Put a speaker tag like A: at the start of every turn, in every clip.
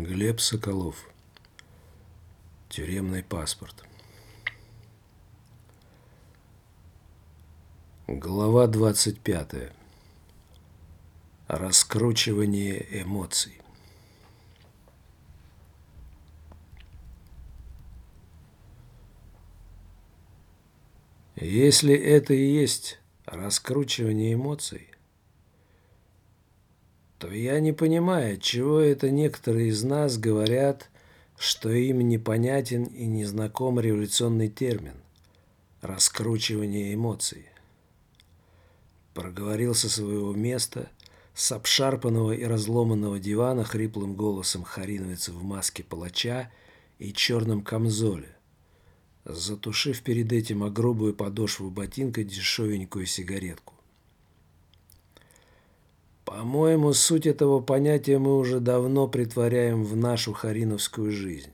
A: Глеб Соколов. Тюремный паспорт. Глава 25. Раскручивание эмоций. Если это и есть раскручивание эмоций, то я не понимаю, чего это некоторые из нас говорят, что им непонятен и незнаком революционный термин «раскручивание эмоций». Проговорил со своего места, с обшарпанного и разломанного дивана хриплым голосом хариновец в маске палача и черном камзоле, затушив перед этим о грубую подошву ботинка дешевенькую сигаретку. По-моему, суть этого понятия мы уже давно притворяем в нашу хариновскую жизнь.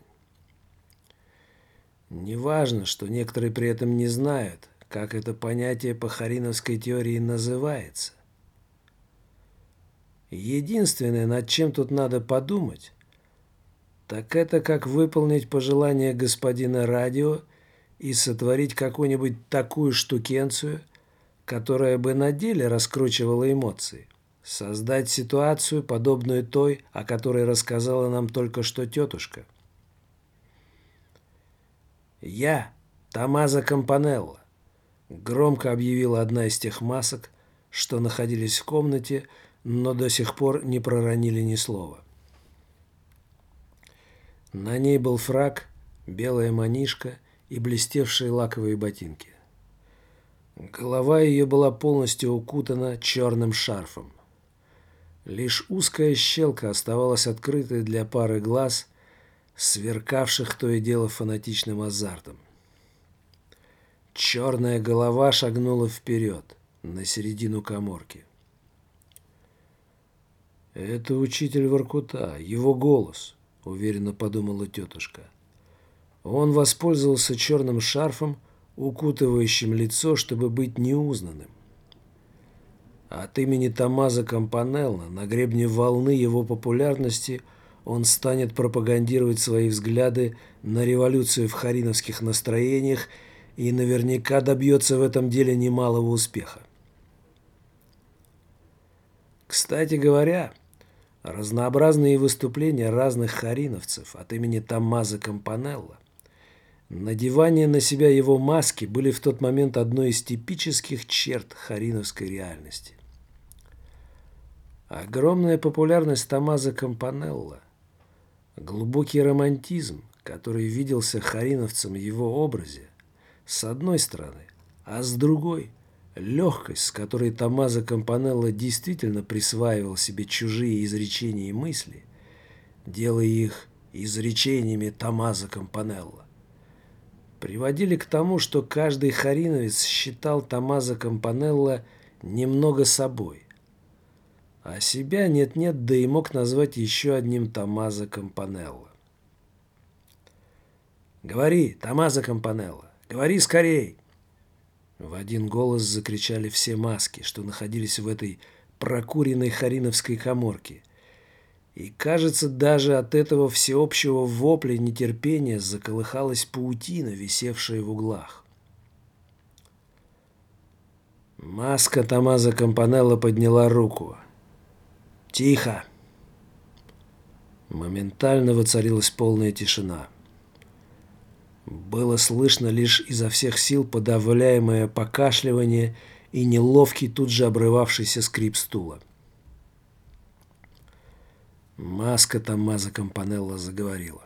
A: Неважно, что некоторые при этом не знают, как это понятие по хариновской теории называется. Единственное, над чем тут надо подумать, так это как выполнить пожелание господина радио и сотворить какую-нибудь такую штукенцию, которая бы на деле раскручивала эмоции. Создать ситуацию, подобную той, о которой рассказала нам только что тетушка. «Я Томмазо Кампанелло», — громко объявила одна из тех масок, что находились в комнате, но до сих пор не проронили ни слова. На ней был фрак, белая манишка и блестевшие лаковые ботинки. Голова ее была полностью укутана черным шарфом. Лишь узкая щелка оставалась открытой для пары глаз, сверкавших то и дело фанатичным азартом. Черная голова шагнула вперед, на середину каморки. «Это учитель Воркута, его голос», — уверенно подумала тетушка. Он воспользовался черным шарфом, укутывающим лицо, чтобы быть неузнанным. От имени Томмазо Кампанелло на гребне волны его популярности он станет пропагандировать свои взгляды на революцию в хариновских настроениях и наверняка добьется в этом деле немалого успеха. Кстати говоря, разнообразные выступления разных хариновцев от имени Томмазо Кампанелло, надевание на себя его маски были в тот момент одной из типических черт хариновской реальности. Огромная популярность Томмазо Кампанелло, глубокий романтизм, который виделся хариновцам в его образе, с одной стороны, а с другой – легкость, с которой Томмазо Кампанелло действительно присваивал себе чужие изречения и мысли, делая их изречениями Томмазо Кампанелло, приводили к тому, что каждый хариновец считал Томмазо Кампанелло немного собой, а себя нет-нет, да и мог назвать еще одним Томмазо Кампанелло. «Говори, Томмазо Кампанелло, говори скорей!» В один голос закричали все маски, что находились в этой прокуренной хариновской каморке. И, кажется, даже от этого всеобщего вопля нетерпения заколыхалась паутина, висевшая в углах. Маска Томмазо Кампанелло подняла руку. «Тихо!» Моментально воцарилась полная тишина. Было слышно лишь изо всех сил подавляемое покашливание и неловкий тут же обрывавшийся скрип стула. Маска Томмазо Кампанелло заговорила.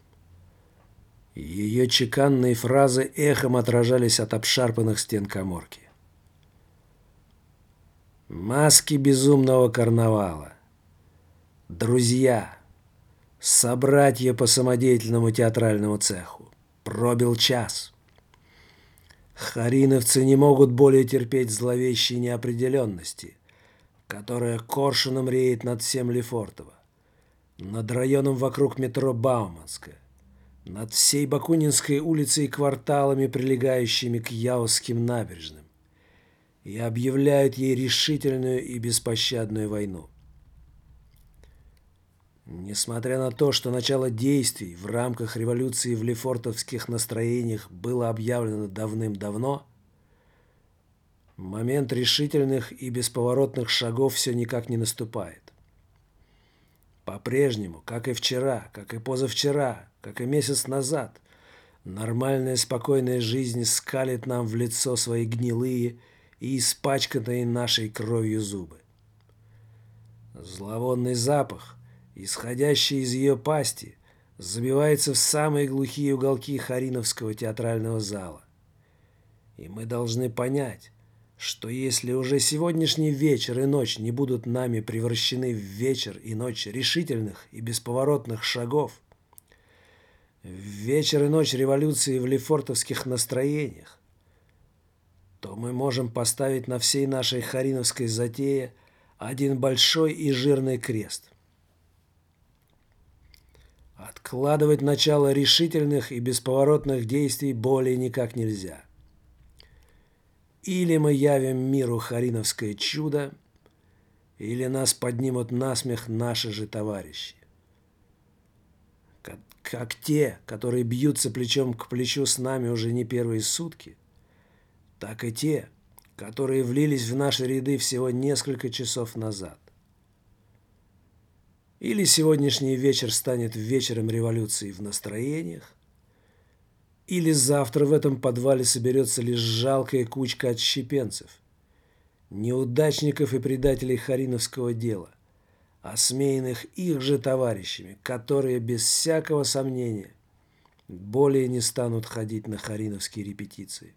A: Ее чеканные фразы эхом отражались от обшарпанных стен каморки. Маски безумного карнавала. Друзья. Собратья по самодеятельному театральному цеху. Пробил час. Хариновцы не могут более терпеть зловещей неопределенности, которая коршуном реет над всем Лефортово, над районом вокруг метро Бауманская, над всей Бакунинской улицей и кварталами, прилегающими к Яузским набережным, и объявляют ей решительную и беспощадную войну. Несмотря на то, что начало действий в рамках революции в лефортовских настроениях было объявлено давным-давно, момент решительных и бесповоротных шагов все никак не наступает. По-прежнему, как и вчера, как и позавчера, как и месяц назад, нормальная спокойная жизнь скалит нам в лицо свои гнилые и испачканные нашей кровью зубы. Зловонный запах, исходящий из ее пасти, забивается в самые глухие уголки Хариновского театрального зала. И мы должны понять, что если уже сегодняшний вечер и ночь не будут нами превращены в вечер и ночь решительных и бесповоротных шагов, в вечер и ночь революции в лефортовских настроениях, то мы можем поставить на всей нашей хариновской затее один большой и жирный крест. Откладывать начало решительных и бесповоротных действий более никак нельзя. Или мы явим миру хариновское чудо, или нас поднимут на смех наши же товарищи. Как те, которые бьются плечом к плечу с нами уже не первые сутки, так и те, которые влились в наши ряды всего несколько часов назад. Или сегодняшний вечер станет вечером революции в настроениях, или завтра в этом подвале соберется лишь жалкая кучка отщепенцев, неудачников и предателей хариновского дела, осмеянных их же товарищами, которые без всякого сомнения более не станут ходить на хариновские репетиции.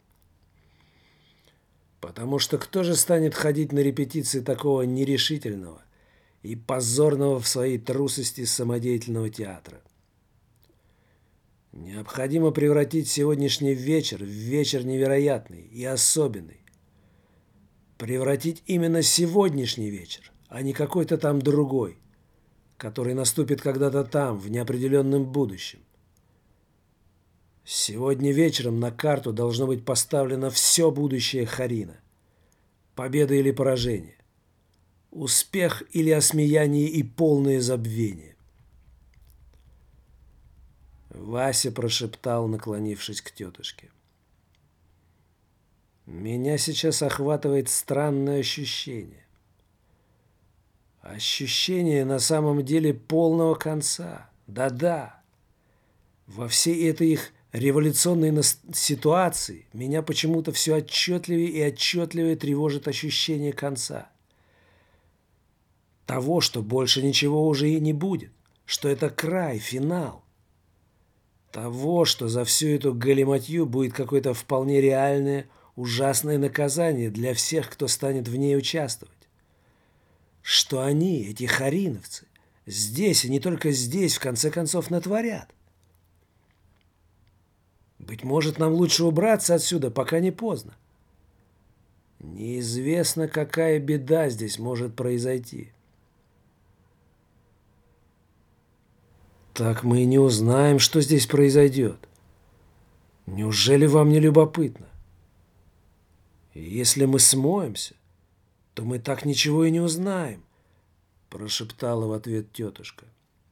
A: Потому что кто же станет ходить на репетиции такого нерешительного и позорного в своей трусости самодеятельного театра? Необходимо превратить сегодняшний вечер в вечер невероятный и особенный. Превратить именно сегодняшний вечер, а не какой-то там другой, который наступит когда-то там, в неопределенном будущем. Сегодня вечером на карту должно быть поставлено все будущее Харина. Победа или поражение. Успех или осмеяние и полное забвение. Вася прошептал, наклонившись к тетушке. Меня сейчас охватывает странное ощущение. Ощущение на самом деле полного конца. Да-да. Во всей этой их революционной ситуации меня почему-то все отчетливее и отчетливее тревожит ощущение конца. Того, что больше ничего уже и не будет. Что это край, финал. Того, что за всю эту галиматью будет какое-то вполне реальное, ужасное наказание для всех, кто станет в ней участвовать. Что они, эти хариновцы, здесь и не только здесь, в конце концов, натворят. Быть может, нам лучше убраться отсюда, пока не поздно. Неизвестно, какая беда здесь может произойти. Так мы и не узнаем, что здесь произойдет. Неужели вам не любопытно? Если мы смоемся, то мы так ничего и не узнаем, прошептала в ответ тетушка.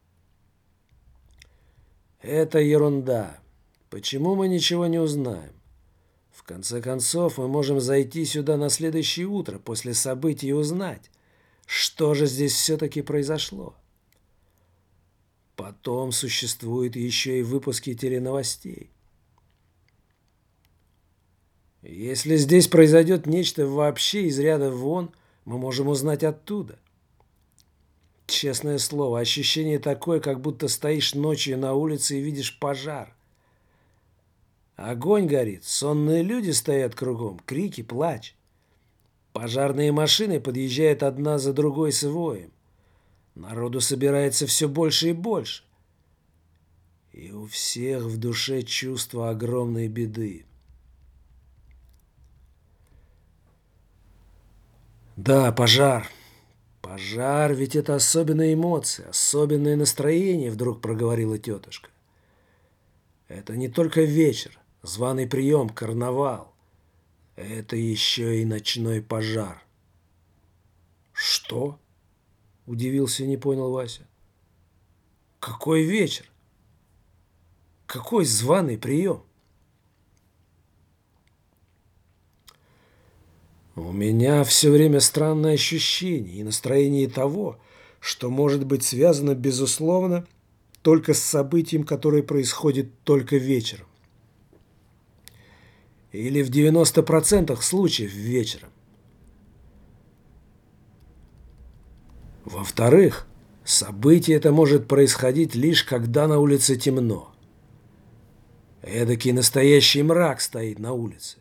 A: Это ерунда. Почему мы ничего не узнаем? В конце концов, мы можем зайти сюда на следующее утро после событий и узнать, что же здесь все-таки произошло. Потом существуют еще и выпуски теленовостей. Если здесь произойдет нечто вообще из ряда вон, мы можем узнать оттуда. Честное слово, ощущение такое, как будто стоишь ночью на улице и видишь пожар. Огонь горит, сонные люди стоят кругом, крики, плач. Пожарные машины подъезжают одна за другой с воем. Народу собирается все больше и больше. И у всех в душе чувство огромной беды. Да, пожар. Пожар, ведь это особенная эмоция, особенное настроение, вдруг проговорила тетушка. Это не только вечер, званый прием, карнавал. Это еще и ночной пожар. Что? Удивился и не понял Вася. Какой вечер? Какой званый прием? У меня все время странное ощущение и настроение того, что может быть связано, безусловно, только с событием, которое происходит только вечером. Или в 90% случаев вечером. Во-вторых, событие это может происходить лишь когда на улице темно. Эдакий настоящий мрак стоит на улице.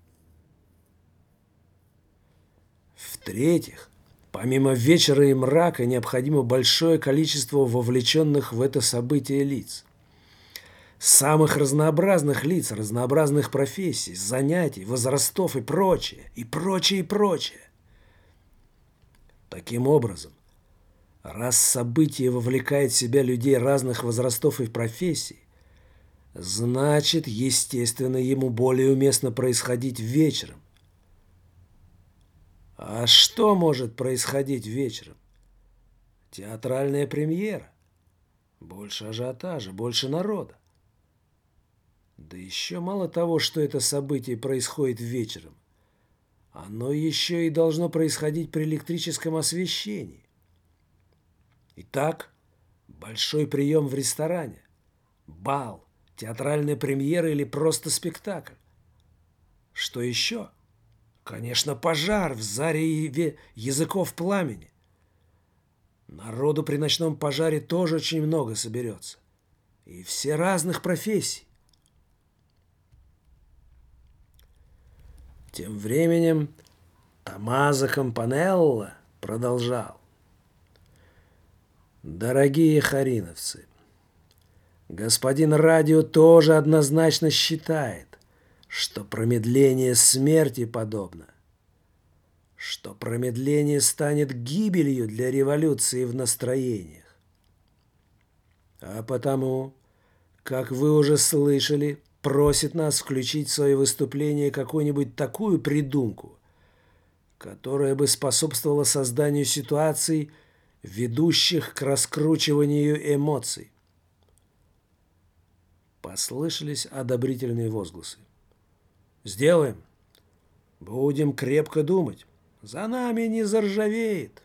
A: В-третьих, помимо вечера и мрака необходимо большое количество вовлеченных в это событие лиц. Самых разнообразных лиц, разнообразных профессий, занятий, возрастов и прочее, и прочее, и прочее. Таким образом, раз событие вовлекает в себя людей разных возрастов и профессий, значит, естественно, ему более уместно происходить вечером. А что может происходить вечером? Театральная премьера. Больше ажиотажа, больше народа. Да еще мало того, что это событие происходит вечером. Оно еще и должно происходить при электрическом освещении. Итак, большой прием в ресторане, бал, театральная премьера или просто спектакль. Что еще? Конечно, пожар в заре языков пламени. Народу при ночном пожаре тоже очень много соберется. И все разных профессий. Тем временем Томмазо Кампанелло продолжал. Дорогие хариновцы, господин радио тоже однозначно считает, что промедление смерти подобно, что промедление станет гибелью для революции в настроениях. А потому, как вы уже слышали, просит нас включить в свое выступление какую-нибудь такую придумку, которая бы способствовала созданию ситуаций, ведущих к раскручиванию эмоций. Послышались одобрительные возгласы. «Сделаем. Будем крепко думать. За нами не заржавеет».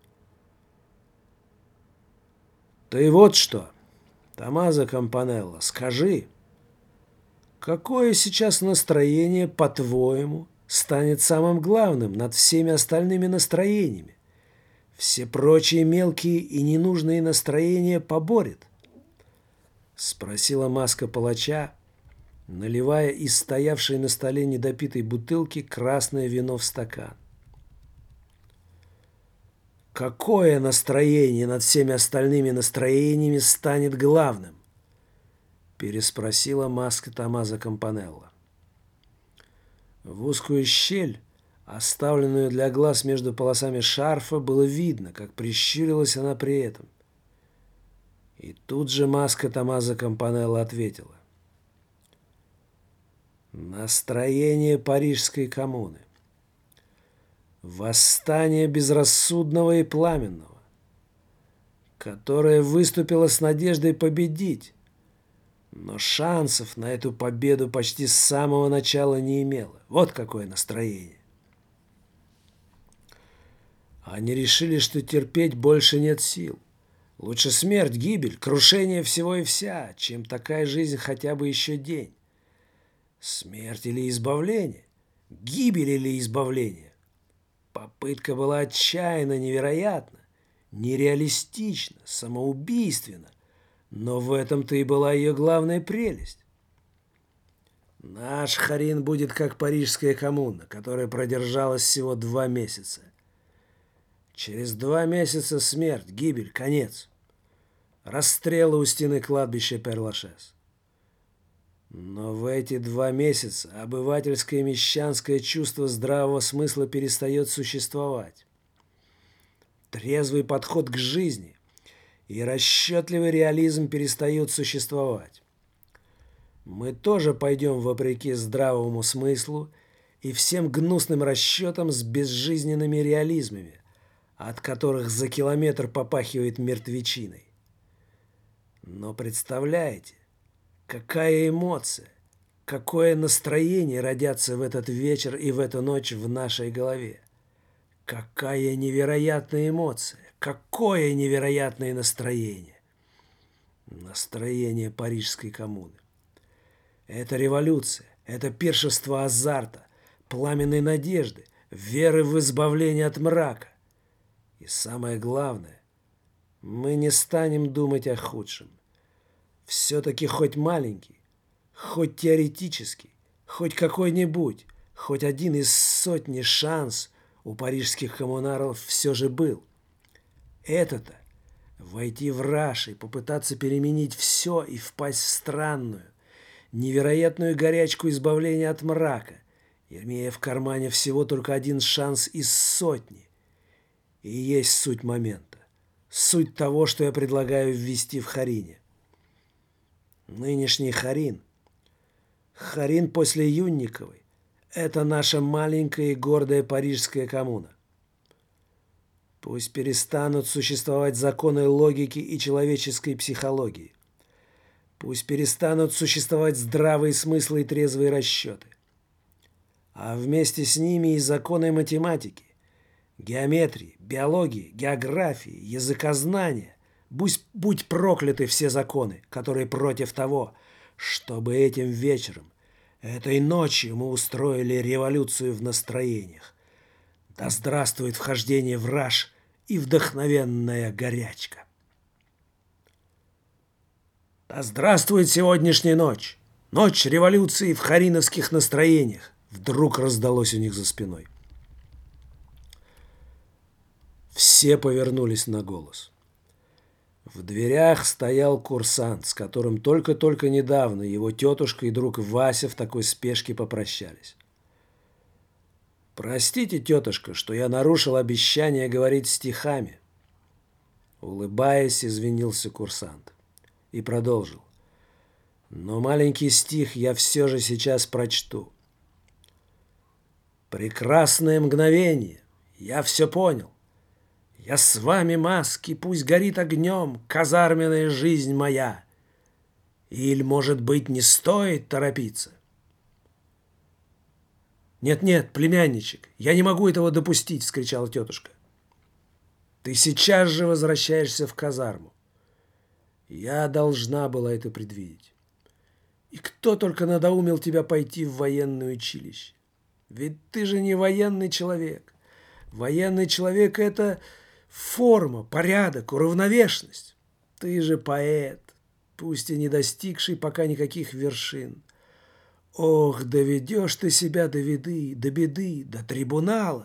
A: «Ты вот что, Томмазо Кампанелло, скажи, какое сейчас настроение, по-твоему, станет самым главным над всеми остальными настроениями? Все прочие мелкие и ненужные настроения поборет?» Спросила маска палача, наливая из стоявшей на столе недопитой бутылки красное вино в стакан. «Какое настроение над всеми остальными настроениями станет главным?» Переспросила маска Томмазо Кампанелло. В узкую щель, оставленную для глаз между полосами шарфа, было видно, как прищурилась она при этом. И тут же маска Томмазо Кампанелло ответила. Настроение Парижской коммуны. Восстание безрассудного и пламенного, которое выступило с надеждой победить, но шансов на эту победу почти с самого начала не имело. Вот какое настроение. Они решили, что терпеть больше нет сил. Лучше смерть, гибель, крушение всего и вся, чем такая жизнь хотя бы еще день. Смерть или избавление? Гибель или избавление? Попытка была отчаянна, невероятна, нереалистична, самоубийственна, но в этом-то и была ее главная прелесть. Наш Харин будет как Парижская коммуна, которая продержалась всего 2 месяца. Через 2 месяца смерть, гибель, конец. Расстрелы у стены кладбища Пер-Лашез. Но в эти 2 месяца обывательское мещанское чувство здравого смысла перестает существовать. Трезвый подход к жизни и расчетливый реализм перестают существовать. Мы тоже пойдем вопреки здравому смыслу и всем гнусным расчетам с безжизненными реализмами, от которых за километр попахивает мертвечиной. Но представляете, какая эмоция, какое настроение родятся в этот вечер и в эту ночь в нашей голове. Какая невероятная эмоция, какое невероятное настроение. Настроение Парижской коммуны. Это революция, это пиршество азарта, пламенной надежды, веры в избавление от мрака. И самое главное, мы не станем думать о худшем. Все-таки хоть маленький, хоть теоретический, хоть какой-нибудь, хоть один из сотни шанс у парижских коммунаров все же был. Это-то войти в раж и попытаться переменить все и впасть в странную, невероятную горячку избавления от мрака, имея в кармане всего только один шанс из сотни. И есть суть момента, суть того, что я предлагаю ввести в Харине. Нынешний Харин после Юнниковой, это наша маленькая и гордая парижская коммуна. Пусть перестанут существовать законы логики и человеческой психологии. Пусть перестанут существовать здравые смыслы и трезвые расчеты. А вместе с ними и законы математики, геометрии, биологии, географии, языкознания. Будь прокляты все законы, которые против того, чтобы этим вечером, этой ночью мы устроили революцию в настроениях. Да здравствует вхождение в раж и вдохновенная горячка. Да здравствует сегодняшняя ночь! Ночь революции в хариновских настроениях! Вдруг раздалось у них за спиной. Все повернулись на голос. В дверях стоял курсант, с которым только-только недавно его тетушка и друг Вася в такой спешке попрощались. «Простите, тетушка, что я нарушил обещание говорить стихами». Улыбаясь, извинился курсант и продолжил. «Но маленький стих я все же сейчас прочту. Прекрасное мгновение, я все понял. Я с вами, маски, пусть горит огнем казарменная жизнь моя. Или, может быть, не стоит торопиться?» «Нет-нет, племянничек, я не могу этого допустить!» — вскричала тетушка. «Ты сейчас же возвращаешься в казарму. Я должна была это предвидеть. И кто только надоумил тебя пойти в военное училище? Ведь ты же не военный человек. Военный человек — это форма, порядок, уравновешенность. Ты же поэт, пусть и не достигший пока никаких вершин. Ох, доведешь ты себя до беды, до трибунала.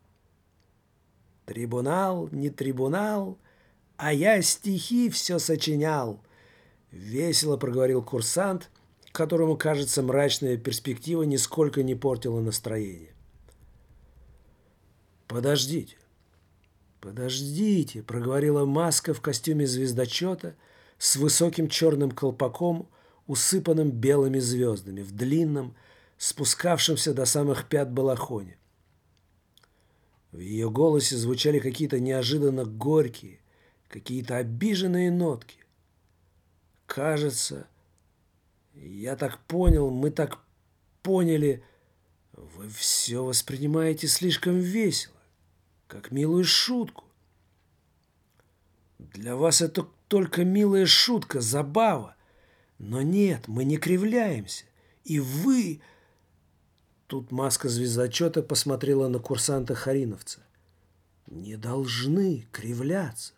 A: Трибунал, не трибунал, а я стихи все сочинял, весело проговорил курсант, которому, кажется, мрачная перспектива нисколько не портила настроение. «Подождите, проговорила маска в костюме звездочета с высоким черным колпаком, усыпанным белыми звездами, в длинном, спускавшемся до самых пят балахоне. В ее голосе звучали какие-то неожиданно горькие, какие-то обиженные нотки. «Кажется, я так понял, мы так поняли, вы все воспринимаете слишком весело, как милую шутку. Для вас это только милая шутка, забава. Но нет, мы не кривляемся. И вы...» Тут маска звездочета посмотрела на курсанта Хариновца. «Не должны кривляться».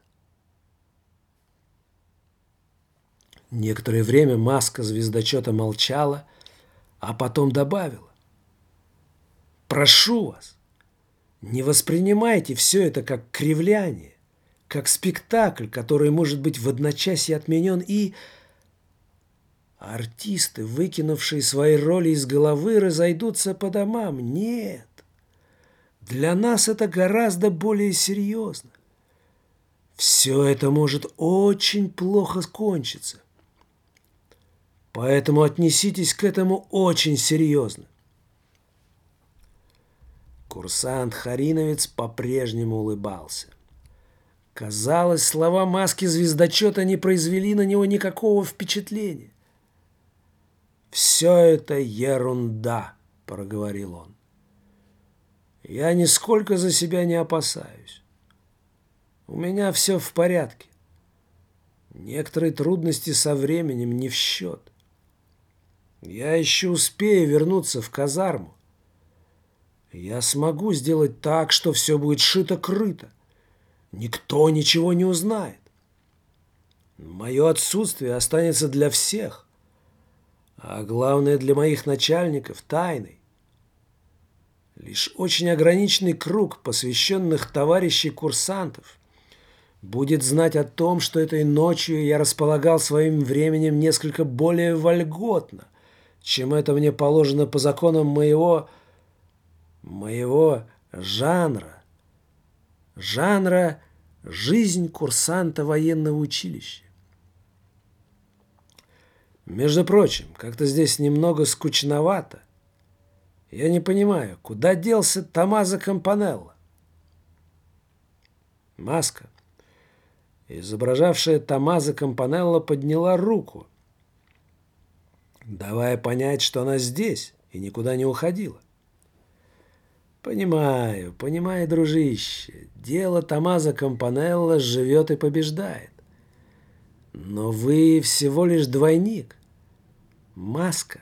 A: Некоторое время маска звездочета молчала, а потом добавила. «Прошу вас, не воспринимайте все это как кривляние, как спектакль, который может быть в одночасье отменен и... Артисты, выкинувшие свои роли из головы, разойдутся по домам. Нет. Для нас это гораздо более серьезно. Все это может очень плохо кончиться. Поэтому отнеситесь к этому очень серьезно». Курсант Хариновец по-прежнему улыбался. Казалось, слова маски звездочета не произвели на него никакого впечатления. «Все это ерунда», — проговорил он. «Я нисколько за себя не опасаюсь. У меня все в порядке. Некоторые трудности со временем не в счет. Я еще успею вернуться в казарму. Я смогу сделать так, что все будет шито-крыто. Никто ничего не узнает. Мое отсутствие останется для всех, а главное для моих начальников тайной. Лишь очень ограниченный круг посвященных товарищей курсантов будет знать о том, что этой ночью я располагал своим временем несколько более вольготно, чем это мне положено по законам моего жанра «Жизнь курсанта военного училища». Между прочим, как-то здесь немного скучновато. Я не понимаю, куда делся Томмазо Кампанелло? Маска, изображавшая Томмазо Кампанелло, подняла руку, давая понять, что она здесь и никуда не уходила. Понимаю, дружище, дело Томмазо Кампанелло живет и побеждает. Но вы всего лишь двойник, маска.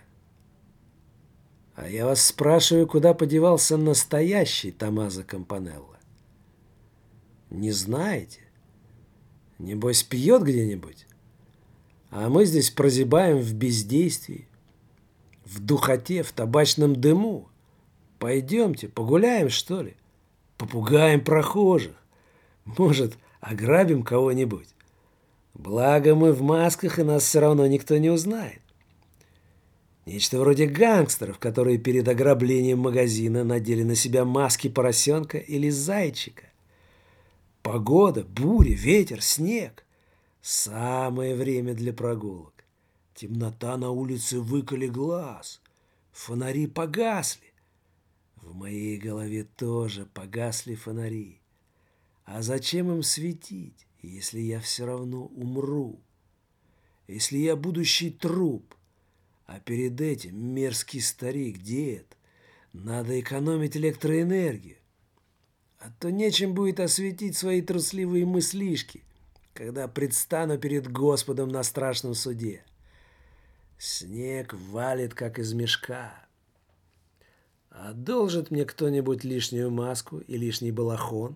A: А я вас спрашиваю, куда подевался настоящий Томмазо Кампанелло? Не знаете? Небось, пьет где-нибудь? А мы здесь прозябаем в бездействии, в духоте, в табачном дыму. Пойдемте, погуляем, что ли? Попугаем прохожих. Может, ограбим кого-нибудь? Благо мы в масках, и нас все равно никто не узнает. Нечто вроде гангстеров, которые перед ограблением магазина надели на себя маски поросенка или зайчика. Погода, буря, ветер, снег. Самое время для прогулок. Темнота на улице выколи глаз. Фонари погасли. В моей голове тоже погасли фонари. А зачем им светить, если я все равно умру? Если я будущий труп, а перед этим мерзкий старик, дед, надо экономить электроэнергию. А то нечем будет осветить свои трусливые мыслишки, когда предстану перед Господом на страшном суде. Снег валит, как из мешка. Одолжит мне кто-нибудь лишнюю маску и лишний балахон?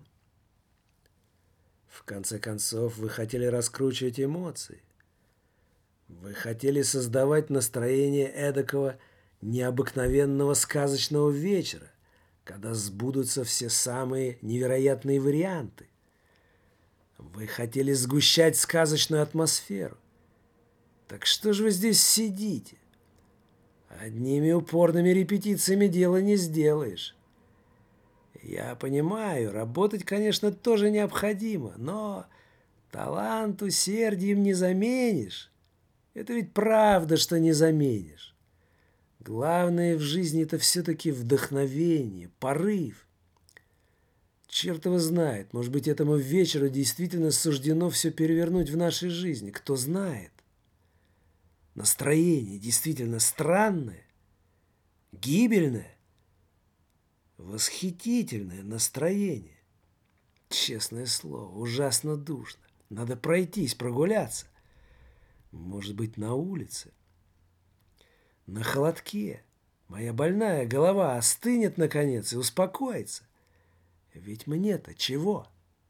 A: В конце концов, вы хотели раскручивать эмоции. Вы хотели создавать настроение эдакого необыкновенного сказочного вечера, когда сбудутся все самые невероятные варианты. Вы хотели сгущать сказочную атмосферу. Так что же вы здесь сидите? Одними упорными репетициями дело не сделаешь. Я понимаю, работать, конечно, тоже необходимо, но талант усердием не заменишь. Это ведь правда, что не заменишь. Главное в жизни — это все-таки вдохновение, порыв. Черт его знает, может быть, этому вечеру действительно суждено все перевернуть в нашей жизни. Кто знает. Настроение действительно странное, гибельное, восхитительное настроение. Честное слово, ужасно душно. Надо пройтись, прогуляться. Может быть, на улице. На холодке. Моя больная голова остынет, наконец, и успокоится. Ведь мне-то чего?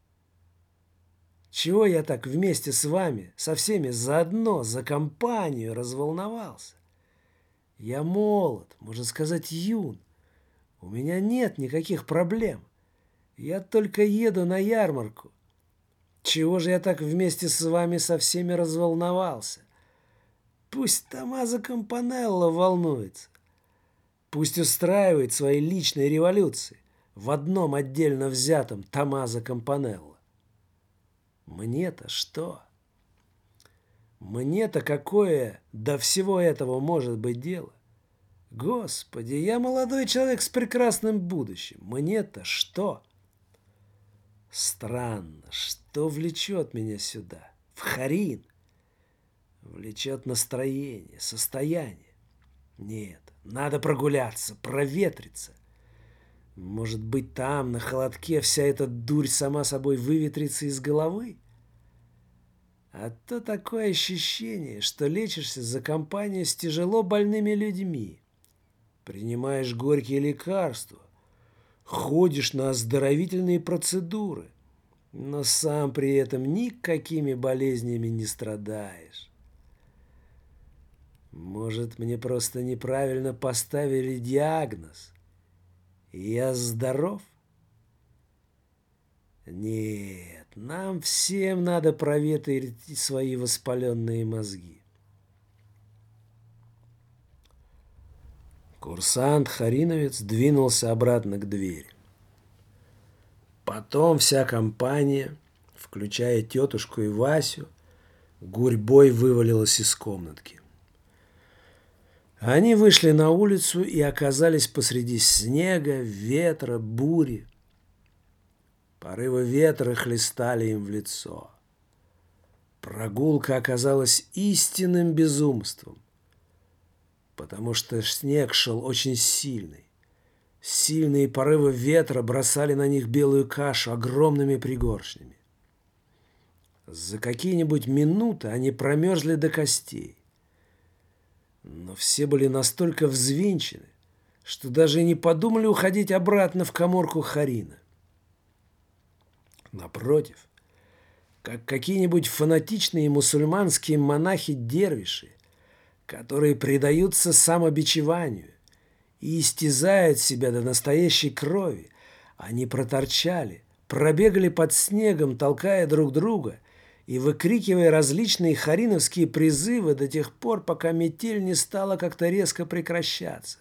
A: Чего я так вместе с вами, со всеми заодно, за компанию разволновался? Я молод, можно сказать, юн. У меня нет никаких проблем. Я только еду на ярмарку. Чего же я так вместе с вами со всеми разволновался? Пусть Томмазо Кампанелло волнуется. Пусть устраивает свои личные революции в одном отдельно взятом Томмазо Кампанелло. Мне-то что? Мне-то какое до всего этого может быть дело? Господи, я молодой человек с прекрасным будущим. Мне-то что? Странно, Что влечет меня сюда, в Харин? Влечет настроение, состояние. Нет, надо прогуляться, проветриться. Может быть, там, на холодке, вся эта дурь сама собой выветрится из головы? А то такое ощущение, что лечишься за компанию с тяжело больными людьми. Принимаешь горькие лекарства, ходишь на оздоровительные процедуры, но сам при этом никакими болезнями не страдаешь. Может, мне просто неправильно поставили диагноз, и я здоров? Нет, нам всем надо проветрить свои воспаленные мозги. Курсант-хариновец двинулся обратно к двери. Потом вся компания, включая тетушку и Васю, гурьбой вывалилась из комнатки. Они вышли на улицу и оказались посреди снега, ветра, бури. Порывы ветра хлестали им в лицо. Прогулка оказалась истинным безумством, потому что снег шел очень сильный. Сильные порывы ветра бросали на них белую кашу огромными пригоршнями. За какие-нибудь минуты они промерзли до костей. Но все были настолько взвинчены, что даже и не подумали уходить обратно в каморку Харина. Напротив, как какие-нибудь фанатичные мусульманские монахи-дервиши, которые предаются самобичеванию и истязают себя до настоящей крови, они проторчали, пробегали под снегом, толкая друг друга и выкрикивая различные хариновские призывы до тех пор, пока метель не стала как-то резко прекращаться.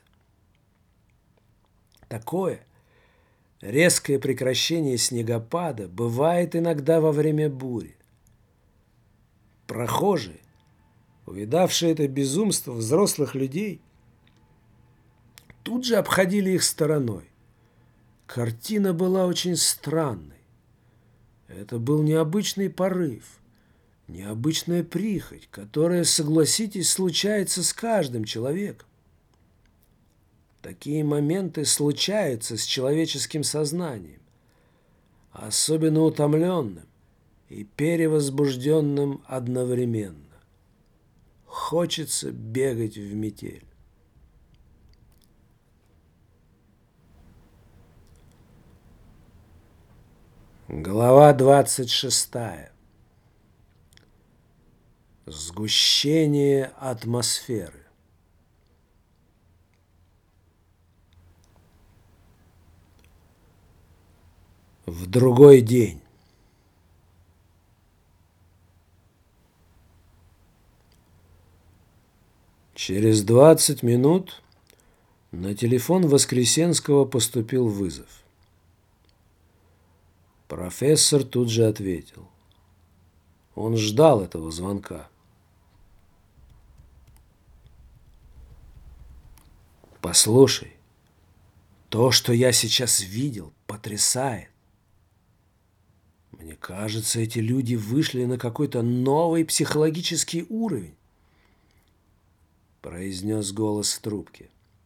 A: Такое резкое прекращение снегопада бывает иногда во время бури. Прохожие, увидавшие это безумство взрослых людей, тут же обходили их стороной. Картина была очень странной. Это был необычный порыв, необычная прихоть, которая, согласитесь, случается с каждым человеком. Такие моменты случаются с человеческим сознанием, особенно утомленным и перевозбужденным одновременно. Хочется бегать в метель. Глава 26. Сгущение атмосферы. В другой день. Через 20 минут на телефон Воскресенского поступил вызов. Профессор тут же ответил. Он ждал этого звонка. «Послушай, то, что я сейчас видел, потрясает. Мне кажется, эти люди вышли на какой-то новый психологический уровень», произнес голос в трубке.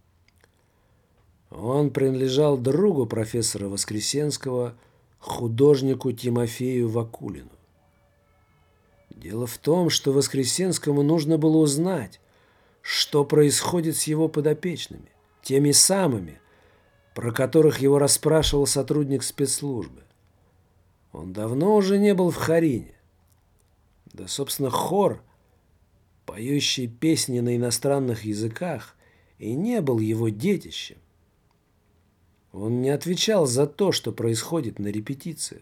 A: Он принадлежал другу профессора Воскресенского, художнику Тимофею Вакулину. Дело в том, что Воскресенскому нужно было узнать, что происходит с его подопечными, теми самыми, про которых его расспрашивал сотрудник спецслужбы. Он давно уже не был в Харине. Да, собственно, хор, поющий песни на иностранных языках, и не был его детищем. Он не отвечал за то, что происходит на репетициях.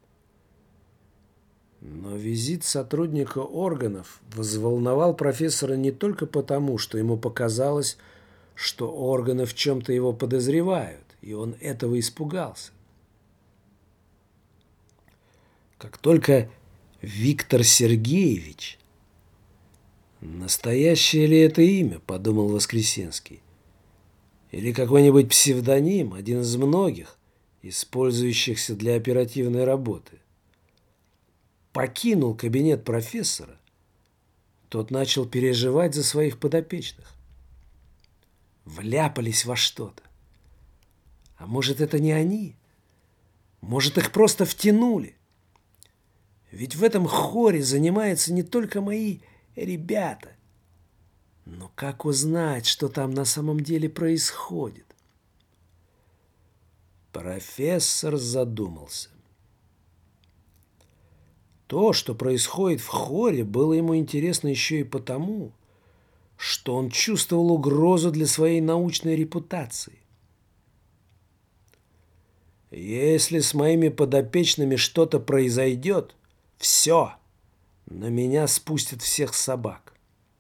A: Но визит сотрудника органов взволновал профессора не только потому, что ему показалось, что органы в чем-то его подозревают, и он этого испугался. Как только Виктор Сергеевич, настоящее ли это имя, подумал Воскресенский, или какой-нибудь псевдоним, один из многих, использующихся для оперативной работы. покинул кабинет профессора, тот начал переживать за своих подопечных. Вляпались во что-то. А может, это не они? Может, их просто втянули? Ведь в этом хоре занимаются не только мои ребята. Но как узнать, что там на самом деле происходит? Профессор задумался. То, что происходит в хоре, было ему интересно еще и потому, что он чувствовал угрозу для своей научной репутации. Если с моими подопечными что-то произойдет, все, на меня спустят всех собак.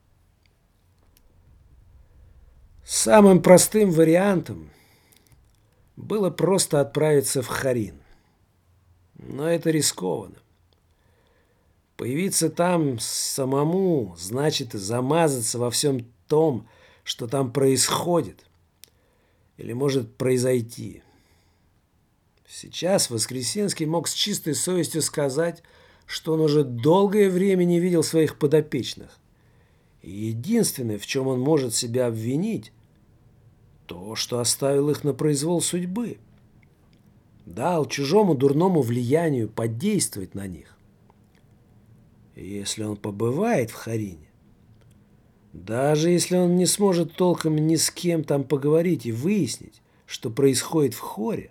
A: Самым простым вариантом было просто отправиться в Харин. Но это рискованно. Появиться там самому значит замазаться во всем том, что там происходит или может произойти. Сейчас Воскресенский мог с чистой совестью сказать, что он уже долгое время не видел своих подопечных. И единственное, в чем он может себя обвинить, то, что оставил их на произвол судьбы. Дал чужому дурному влиянию подействовать на них. И если он побывает в Харине, даже если он не сможет толком ни с кем там поговорить и выяснить, что происходит в хоре,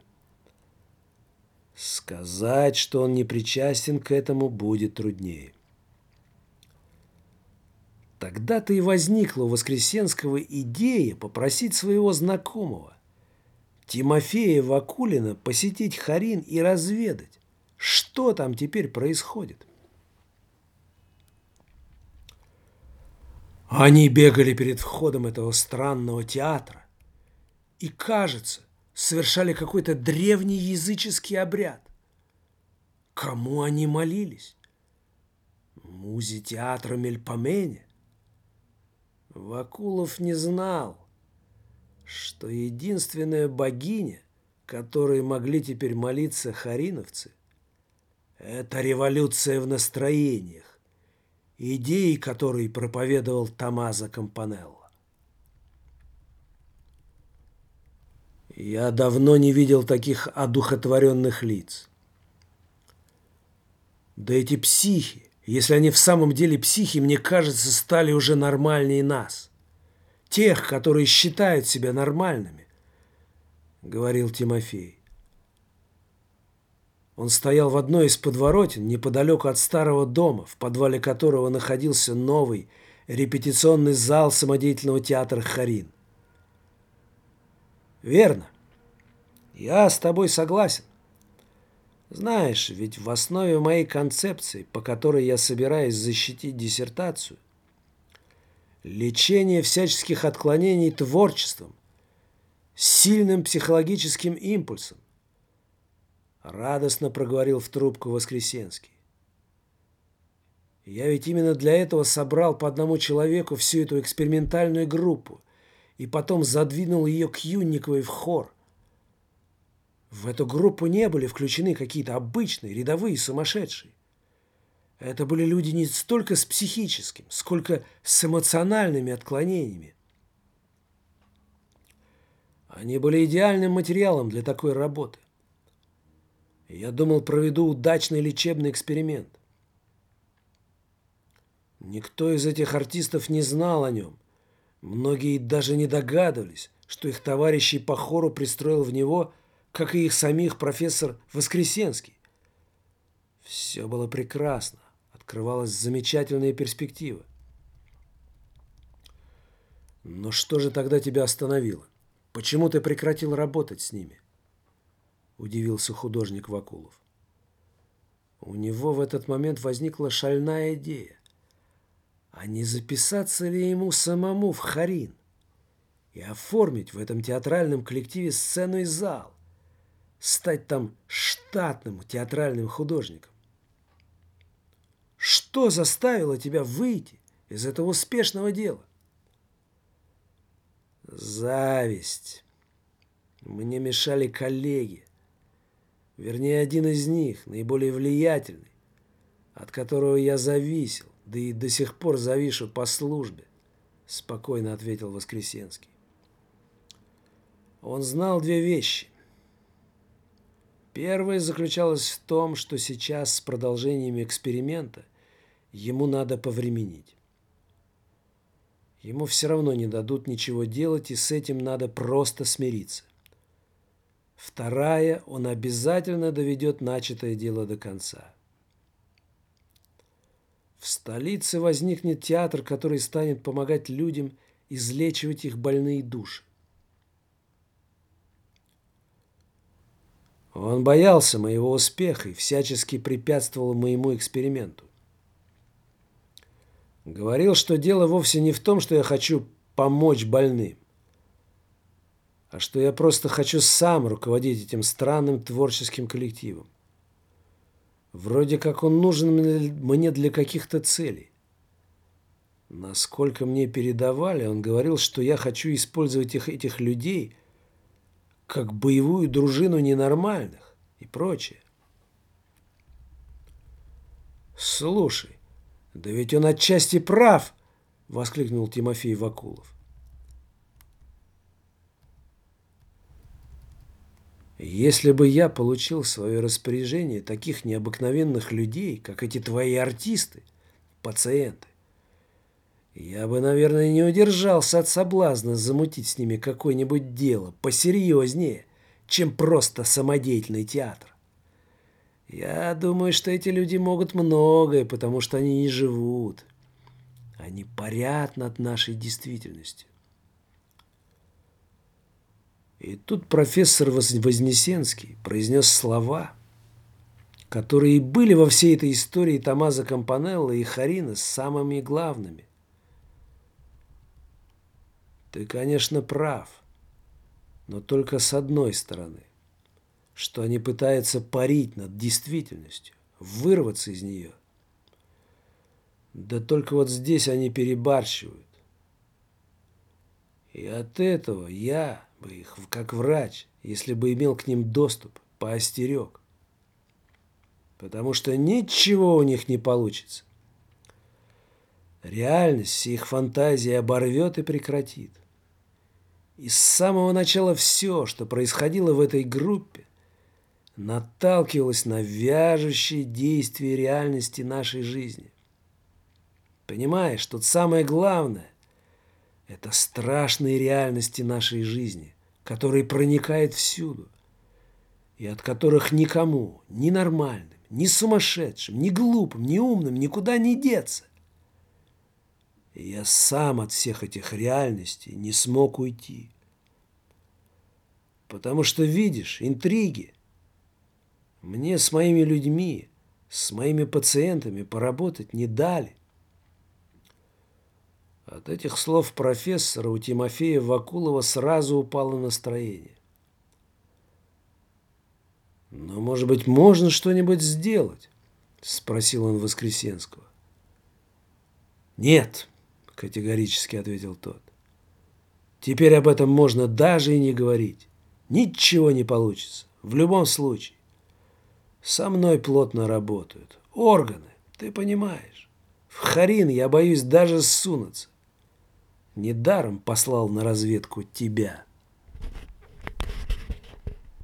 A: сказать, что он не причастен к этому, будет труднее. Тогда-то и возникла у Воскресенского идея попросить своего знакомого, Тимофея Вакулина, посетить Харин и разведать, что там теперь происходит. Они бегали перед входом этого странного театра и, кажется, совершали какой-то древний языческий обряд. Кому они молились? Музе театра Мельпомене? Вакулов не знал, что единственная богиня, которой могли теперь молиться хариновцы, это революция в настроениях, идеи которой проповедовал Томмазо Кампанелло. Я давно не видел таких одухотворенных лиц. Да эти психи, если они в самом деле психи, мне кажется, стали уже нормальнее нас. Тех, которые считают себя нормальными, говорил Тимофей. Он стоял в одной из подворотен, неподалеку от старого дома, в подвале которого находился новый репетиционный зал самодеятельного театра Харин. Верно. Я с тобой согласен. Знаешь, ведь в основе моей концепции, по которой я собираюсь защитить диссертацию, лечение всяческих отклонений творчеством, сильным психологическим импульсом, радостно проговорил в трубку Воскресенский. Я ведь именно для этого собрал по одному человеку всю эту экспериментальную группу и потом задвинул ее к Юнниковой в хор. В эту группу не были включены какие-то обычные, рядовые сумасшедшие. Это были люди не столько с психическим, сколько с эмоциональными отклонениями. Они были идеальным материалом для такой работы. Я думал, проведу удачный лечебный эксперимент. Никто из этих артистов не знал о нем. Многие даже не догадывались, что их товарищей по хору пристроил в него, как и их самих, профессор Воскресенский. Все было прекрасно. Открывалась замечательная перспектива. Но что же тогда тебя остановило? Почему ты прекратил работать с ними? Удивился художник Вакулов. У него в этот момент возникла шальная идея. А не записаться ли ему самому в Харин и оформить в этом театральном коллективе сцену и зал, стать там штатным театральным художником? Что заставило тебя выйти из этого успешного дела? Зависть. Мне мешали коллеги. Вернее, один из них, наиболее влиятельный, от которого я зависел, да и до сих пор завишу по службе, спокойно ответил Воскресенский. Он знал две вещи. Первая заключалась в том, что сейчас с продолжением эксперимента ему надо повременить. Ему все равно не дадут ничего делать, и с этим надо просто смириться. Вторая, он обязательно доведет начатое дело до конца. В столице возникнет театр, который станет помогать людям излечивать их больные души. Он боялся моего успеха и всячески препятствовал моему эксперименту. Говорил, что дело вовсе не в том, что я хочу помочь больным, а что я просто хочу сам руководить этим странным творческим коллективом. Вроде как он нужен мне для каких-то целей. Насколько мне передавали, он говорил, что я хочу использовать этих людей как боевую дружину ненормальных и прочее. Слушай, да ведь он отчасти прав, воскликнул Тимофей Вакулов. Если бы я получил в свое распоряжение таких необыкновенных людей, как эти твои артисты, пациенты, я бы, наверное, не удержался от соблазна замутить с ними какое-нибудь дело посерьезнее, чем просто самодеятельный театр. Я думаю, что эти люди могут многое, потому что они не живут. Они парят над нашей действительностью. И тут профессор Вознесенский произнес слова, которые были во всей этой истории Томмазо Кампанелло и Харина самыми главными. Ты, конечно, прав, но только с одной стороны, что они пытаются парить над действительностью, вырваться из нее. Да только вот здесь они перебарщивают. И от этого я бы их, как врач, если бы имел к ним доступ, поостерег. Потому что ничего у них не получится. Реальность их фантазии оборвет и прекратит. И с самого начала все, что происходило в этой группе, наталкивалось на вяжущие действия реальности нашей жизни. Понимаешь, тут самое главное – это страшные реальности нашей жизни, которые проникают всюду, и от которых никому, ни нормальным, ни сумасшедшим, ни глупым, ни умным никуда не деться. И я сам от всех этих реальностей не смог уйти. Потому что, видишь, интриги. Мне с моими людьми, с моими пациентами поработать не дали. От этих слов профессора у Тимофея Вакулова сразу упало настроение. «Но, может быть, можно что-нибудь сделать?» – спросил он Воскресенского. «Нет», – категорически ответил тот. «Теперь об этом можно даже и не говорить. Ничего не получится. В любом случае. Со мной плотно работают. Органы, ты понимаешь. В Харин я боюсь даже сунуться. Недаром послал на разведку тебя».